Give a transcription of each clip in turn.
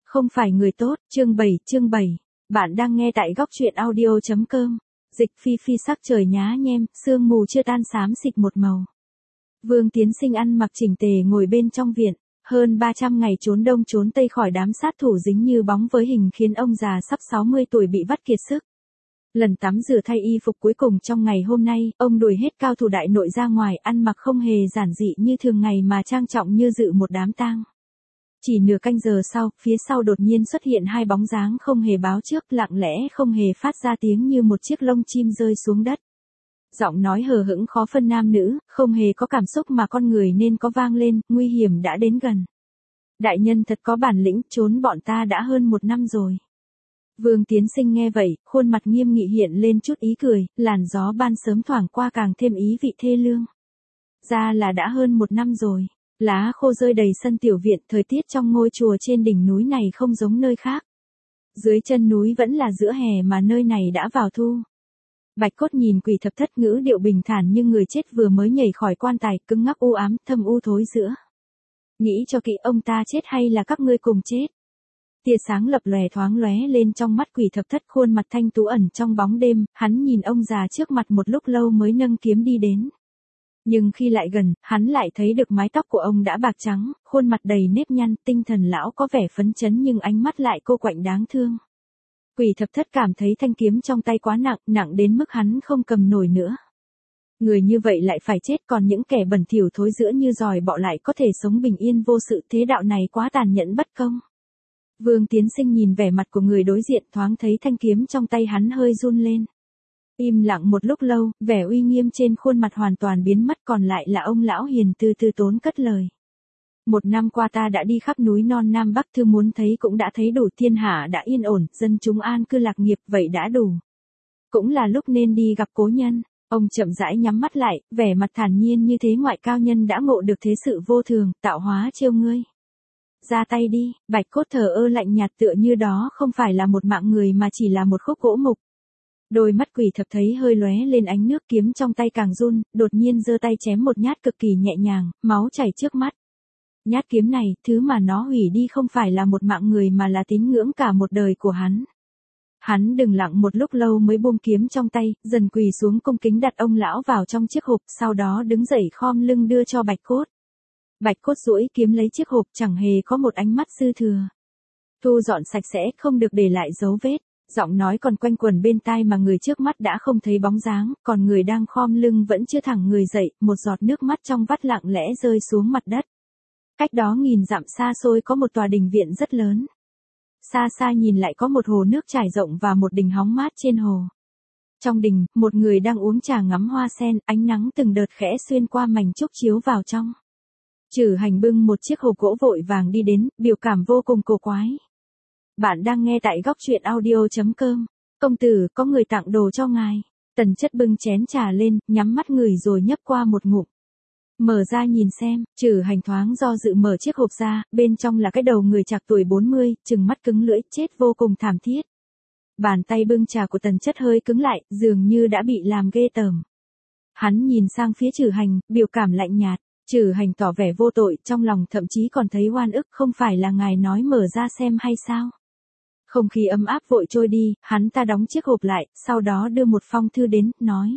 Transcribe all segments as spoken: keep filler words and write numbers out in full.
Không phải người tốt, chương bảy, chương bảy. Bạn đang nghe tại góc truyện audio chấm com. Dịch phi phi sắc trời nhá nhem, sương mù chưa tan xám xịt một màu. Vương Tiến Sinh ăn mặc chỉnh tề ngồi bên trong viện, hơn ba trăm ngày trốn đông trốn tây khỏi đám sát thủ dính như bóng với hình khiến ông già sắp sáu mươi tuổi bị vắt kiệt sức. Lần tắm rửa thay y phục cuối cùng trong ngày hôm nay, ông đuổi hết cao thủ đại nội ra ngoài, ăn mặc không hề giản dị như thường ngày mà trang trọng như dự một đám tang. Chỉ nửa canh giờ sau, phía sau đột nhiên xuất hiện hai bóng dáng không hề báo trước, lặng lẽ không hề phát ra tiếng như một chiếc lông chim rơi xuống đất. Giọng nói hờ hững khó phân nam nữ, không hề có cảm xúc mà con người nên có vang lên, nguy hiểm đã đến gần. Đại nhân thật có bản lĩnh, trốn bọn ta đã hơn một năm rồi. Vương Tiến Sinh nghe vậy, khuôn mặt nghiêm nghị hiện lên chút ý cười, làn gió ban sớm thoảng qua càng thêm ý vị thê lương. Ra là đã hơn một năm rồi. Lá khô rơi đầy sân tiểu viện, thời tiết trong ngôi chùa trên đỉnh núi này không giống nơi khác. Dưới chân núi vẫn là giữa hè mà nơi này đã vào thu. Bạch Cốt nhìn Quỷ Thập Thất, ngữ điệu bình thản nhưng người chết vừa mới nhảy khỏi quan tài, cứng ngắc u ám, thâm u thối giữa. Nghĩ cho kỹ, ông ta chết hay là các ngươi cùng chết? Tia sáng lập lòe thoáng lóe lên trong mắt Quỷ Thập Thất, khuôn mặt thanh tú ẩn trong bóng đêm, hắn nhìn ông già trước mặt một lúc lâu mới nâng kiếm đi đến. Nhưng khi lại gần, hắn lại thấy được mái tóc của ông đã bạc trắng, khuôn mặt đầy nếp nhăn, tinh thần lão có vẻ phấn chấn nhưng ánh mắt lại cô quạnh đáng thương. Quỷ Thập Thất cảm thấy thanh kiếm trong tay quá nặng, nặng đến mức hắn không cầm nổi nữa. Người như vậy lại phải chết, còn những kẻ bẩn thỉu thối rữa như giòi bọ lại có thể sống bình yên vô sự, thế đạo này quá tàn nhẫn bất công. Vương Tiến Sinh nhìn vẻ mặt của người đối diện, thoáng thấy thanh kiếm trong tay hắn hơi run lên. Im lặng một lúc lâu, vẻ uy nghiêm trên khuôn mặt hoàn toàn biến mất, còn lại là ông lão hiền từ từ tốn cất lời. Một năm qua ta đã đi khắp núi non Nam Bắc, thư muốn thấy cũng đã thấy đủ, thiên hạ đã yên ổn, dân chúng an cư lạc nghiệp, vậy đã đủ. Cũng là lúc nên đi gặp cố nhân. Ông chậm rãi nhắm mắt lại, vẻ mặt thản nhiên như thế ngoại cao nhân đã ngộ được thế sự vô thường, tạo hóa trêu ngươi. Ra tay đi. Bạch Cốt thờ ơ lạnh nhạt, tựa như đó không phải là một mạng người mà chỉ là một khúc gỗ mục. Đôi mắt Quỷ Thập thấy hơi lóe lên ánh nước, kiếm trong tay càng run, đột nhiên giơ tay chém một nhát cực kỳ nhẹ nhàng, máu chảy trước mắt. Nhát kiếm này, thứ mà nó hủy đi không phải là một mạng người mà là tín ngưỡng cả một đời của hắn. Hắn đừng lặng một lúc lâu mới buông kiếm trong tay, dần quỳ xuống cung kính đặt ông lão vào trong chiếc hộp, sau đó đứng dậy khom lưng đưa cho Bạch Cốt. Bạch Cốt duỗi kiếm lấy chiếc hộp, chẳng hề có một ánh mắt dư thừa. Thu dọn sạch sẽ, không được để lại dấu vết. Giọng nói còn quanh quẩn bên tai mà người trước mắt đã không thấy bóng dáng, còn người đang khom lưng vẫn chưa thẳng người dậy, một giọt nước mắt trong vắt lặng lẽ rơi xuống mặt đất. Cách đó nghìn dặm xa xôi có một tòa đình viện rất lớn. Xa xa nhìn lại có một hồ nước trải rộng và một đình hóng mát trên hồ. Trong đình, một người đang uống trà ngắm hoa sen, ánh nắng từng đợt khẽ xuyên qua mảnh trúc chiếu vào trong. Trử Hành bưng một chiếc hộp gỗ vội vàng đi đến, biểu cảm vô cùng cổ quái. Bạn đang nghe tại góc truyện audio chấm com. Công tử, có người tặng đồ cho ngài. Tần Chất bưng chén trà lên, nhắm mắt ngửi rồi nhấp qua một ngụm. Mở ra nhìn xem. Trử Hành thoáng do dự mở chiếc hộp ra, bên trong là cái đầu người trạc tuổi bốn mươi, trừng mắt cứng lưỡi, chết vô cùng thảm thiết. Bàn tay bưng trà của Tần Chất hơi cứng lại, dường như đã bị làm ghê tởm. Hắn nhìn sang phía Trử Hành, biểu cảm lạnh nhạt. Trử Hành tỏ vẻ vô tội, trong lòng thậm chí còn thấy oan ức, không phải là ngài nói mở ra xem hay sao? Không khí ấm áp vội trôi đi, hắn ta đóng chiếc hộp lại, sau đó đưa một phong thư đến, nói.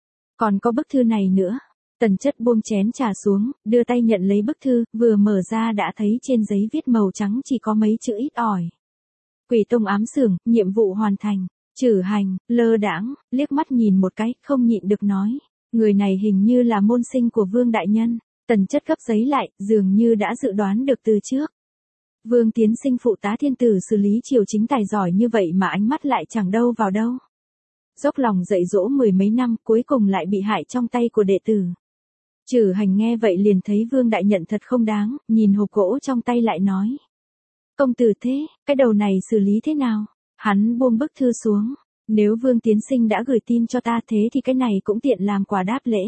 Còn có bức thư này nữa. Tần Chất buông chén trà xuống, đưa tay nhận lấy bức thư, vừa mở ra đã thấy trên giấy viết màu trắng chỉ có mấy chữ ít ỏi. Quỷ Tông ám xưởng, nhiệm vụ hoàn thành. Trử Hành, lơ đãng, liếc mắt nhìn một cái, không nhịn được nói. Người này hình như là môn sinh của Vương Đại Nhân. Tần Chất gấp giấy lại, dường như đã dự đoán được từ trước. Vương Tiến Sinh phụ tá thiên tử xử lý triều chính tài giỏi như vậy mà ánh mắt lại chẳng đâu vào đâu. Dốc lòng dạy dỗ mười mấy năm, cuối cùng lại bị hại trong tay của đệ tử. Trử Hành nghe vậy liền thấy Vương Đại Nhận thật không đáng, nhìn hộp gỗ trong tay lại nói. Công tử thế, cái đầu này xử lý thế nào? Hắn buông bức thư xuống. Nếu Vương Tiến Sinh đã gửi tin cho ta thế thì cái này cũng tiện làm quà đáp lễ.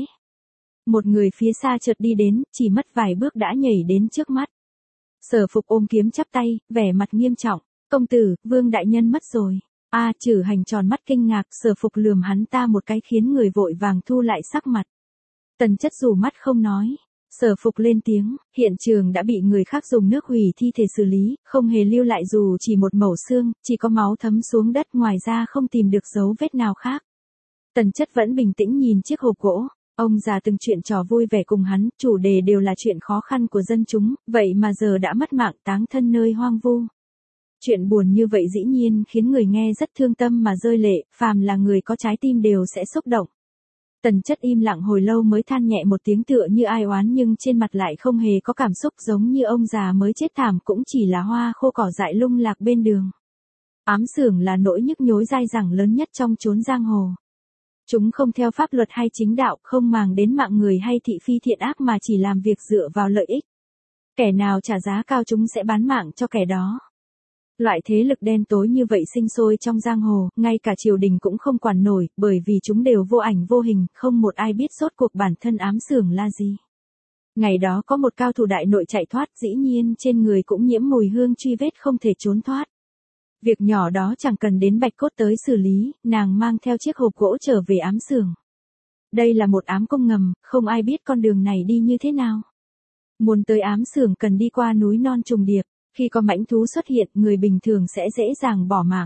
Một người phía xa chợt đi đến, chỉ mất vài bước đã nhảy đến trước mắt. Sở Phục ôm kiếm chắp tay, vẻ mặt nghiêm trọng. Công tử, Vương Đại Nhân mất rồi. A à, Trử Hành tròn mắt kinh ngạc, Sở Phục lườm hắn ta một cái khiến người vội vàng thu lại sắc mặt. Tần Chất rủ mắt không nói. Sở Phục lên tiếng, hiện trường đã bị người khác dùng nước hủy thi thể xử lý, không hề lưu lại dù chỉ một mẩu xương, chỉ có máu thấm xuống đất, ngoài ra không tìm được dấu vết nào khác. Tần Chất vẫn bình tĩnh nhìn chiếc hộp gỗ. Ông già từng chuyện trò vui vẻ cùng hắn, chủ đề đều là chuyện khó khăn của dân chúng, vậy mà giờ đã mất mạng táng thân nơi hoang vu. Chuyện buồn như vậy dĩ nhiên khiến người nghe rất thương tâm mà rơi lệ, phàm là người có trái tim đều sẽ xúc động. Tần Chất im lặng hồi lâu mới than nhẹ một tiếng tựa như ai oán, nhưng trên mặt lại không hề có cảm xúc, giống như ông già mới chết thảm cũng chỉ là hoa khô cỏ dại lung lạc bên đường. Ám xưởng là nỗi nhức nhối dai dẳng lớn nhất trong chốn giang hồ. Chúng không theo pháp luật hay chính đạo, không màng đến mạng người hay thị phi thiện ác mà chỉ làm việc dựa vào lợi ích. Kẻ nào trả giá cao chúng sẽ bán mạng cho kẻ đó. Loại thế lực đen tối như vậy sinh sôi trong giang hồ, ngay cả triều đình cũng không quản nổi, bởi vì chúng đều vô ảnh vô hình, không một ai biết rốt cuộc bản thân ám xưởng là gì. Ngày đó có một cao thủ đại nội chạy thoát, dĩ nhiên trên người cũng nhiễm mùi hương truy vết, không thể trốn thoát. Việc nhỏ đó chẳng cần đến Bạch Cốt tới xử lý, nàng mang theo chiếc hộp gỗ trở về ám xưởng. Đây là một ám cung ngầm, không ai biết con đường này đi như thế nào. Muốn tới ám xưởng cần đi qua núi non trùng điệp, khi có mãnh thú xuất hiện, người bình thường sẽ dễ dàng bỏ mạng.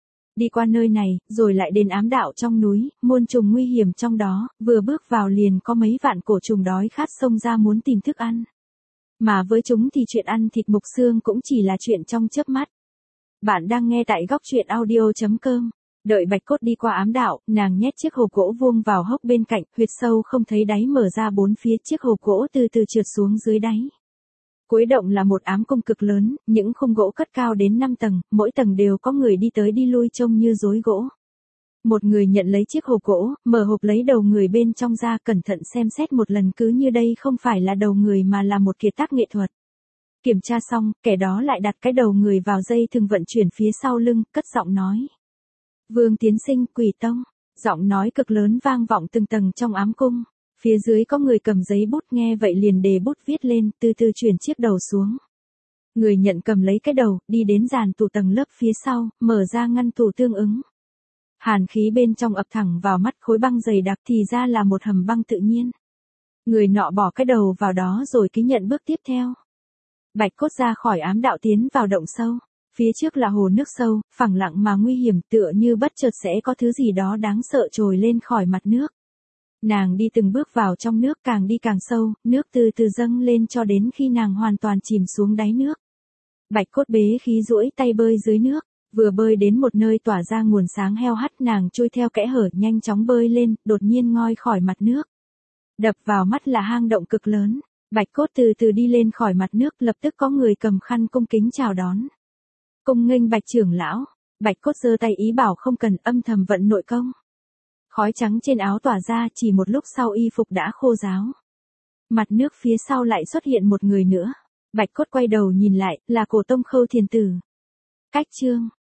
Đi qua nơi này, rồi lại đến ám đạo trong núi, muôn trùng nguy hiểm trong đó, vừa bước vào liền có mấy vạn cổ trùng đói khát xông ra muốn tìm thức ăn. Mà với chúng thì chuyện ăn thịt mục xương cũng chỉ là chuyện trong chớp mắt. Bạn đang nghe tại góc truyện audio chấm com. Đợi Bạch Cốt đi qua ám đạo, nàng nhét chiếc hộp gỗ vuông vào hốc bên cạnh, huyệt sâu không thấy đáy mở ra bốn phía, chiếc hộp gỗ từ từ trượt xuống dưới đáy. Cuối động là một ám cung cực lớn, những khung gỗ cất cao đến năm tầng, mỗi tầng đều có người đi tới đi lui trông như rối gỗ. Một người nhận lấy chiếc hộp gỗ, mở hộp lấy đầu người bên trong ra, cẩn thận xem xét một lần, cứ như đây không phải là đầu người mà là một kiệt tác nghệ thuật. Kiểm tra xong, kẻ đó lại đặt cái đầu người vào dây thừng vận chuyển phía sau lưng, cất giọng nói. Vương Tiến Sinh, Quỷ Tông. Giọng nói cực lớn vang vọng từng tầng trong ám cung. Phía dưới có người cầm giấy bút, nghe vậy liền đề bút viết lên, từ từ chuyển chiếc đầu xuống. Người nhận cầm lấy cái đầu, đi đến dàn tủ tầng lớp phía sau, mở ra ngăn tủ tương ứng. Hàn khí bên trong ập thẳng vào mắt, khối băng dày đặc thì ra là một hầm băng tự nhiên. Người nọ bỏ cái đầu vào đó rồi ký nhận bước tiếp theo. Bạch Cốt ra khỏi ám đạo tiến vào động sâu. Phía trước là hồ nước sâu, phẳng lặng mà nguy hiểm, tựa như bất chợt sẽ có thứ gì đó đáng sợ trồi lên khỏi mặt nước. Nàng đi từng bước vào trong nước, càng đi càng sâu, nước từ từ dâng lên cho đến khi nàng hoàn toàn chìm xuống đáy nước. Bạch Cốt bế khí duỗi tay bơi dưới nước, vừa bơi đến một nơi tỏa ra nguồn sáng heo hắt, nàng trôi theo kẽ hở nhanh chóng bơi lên, đột nhiên ngoi khỏi mặt nước. Đập vào mắt là hang động cực lớn. Bạch Cốt từ từ đi lên khỏi mặt nước, lập tức có người cầm khăn cung kính chào đón. Cung nghênh Bạch trưởng lão. Bạch Cốt giơ tay ý bảo không cần, âm thầm vận nội công. Khói trắng trên áo tỏa ra, chỉ một lúc sau y phục đã khô ráo. Mặt nước phía sau lại xuất hiện một người nữa. Bạch Cốt quay đầu nhìn lại, là Cổ Tông Khâu Thiền Tử. Cách chương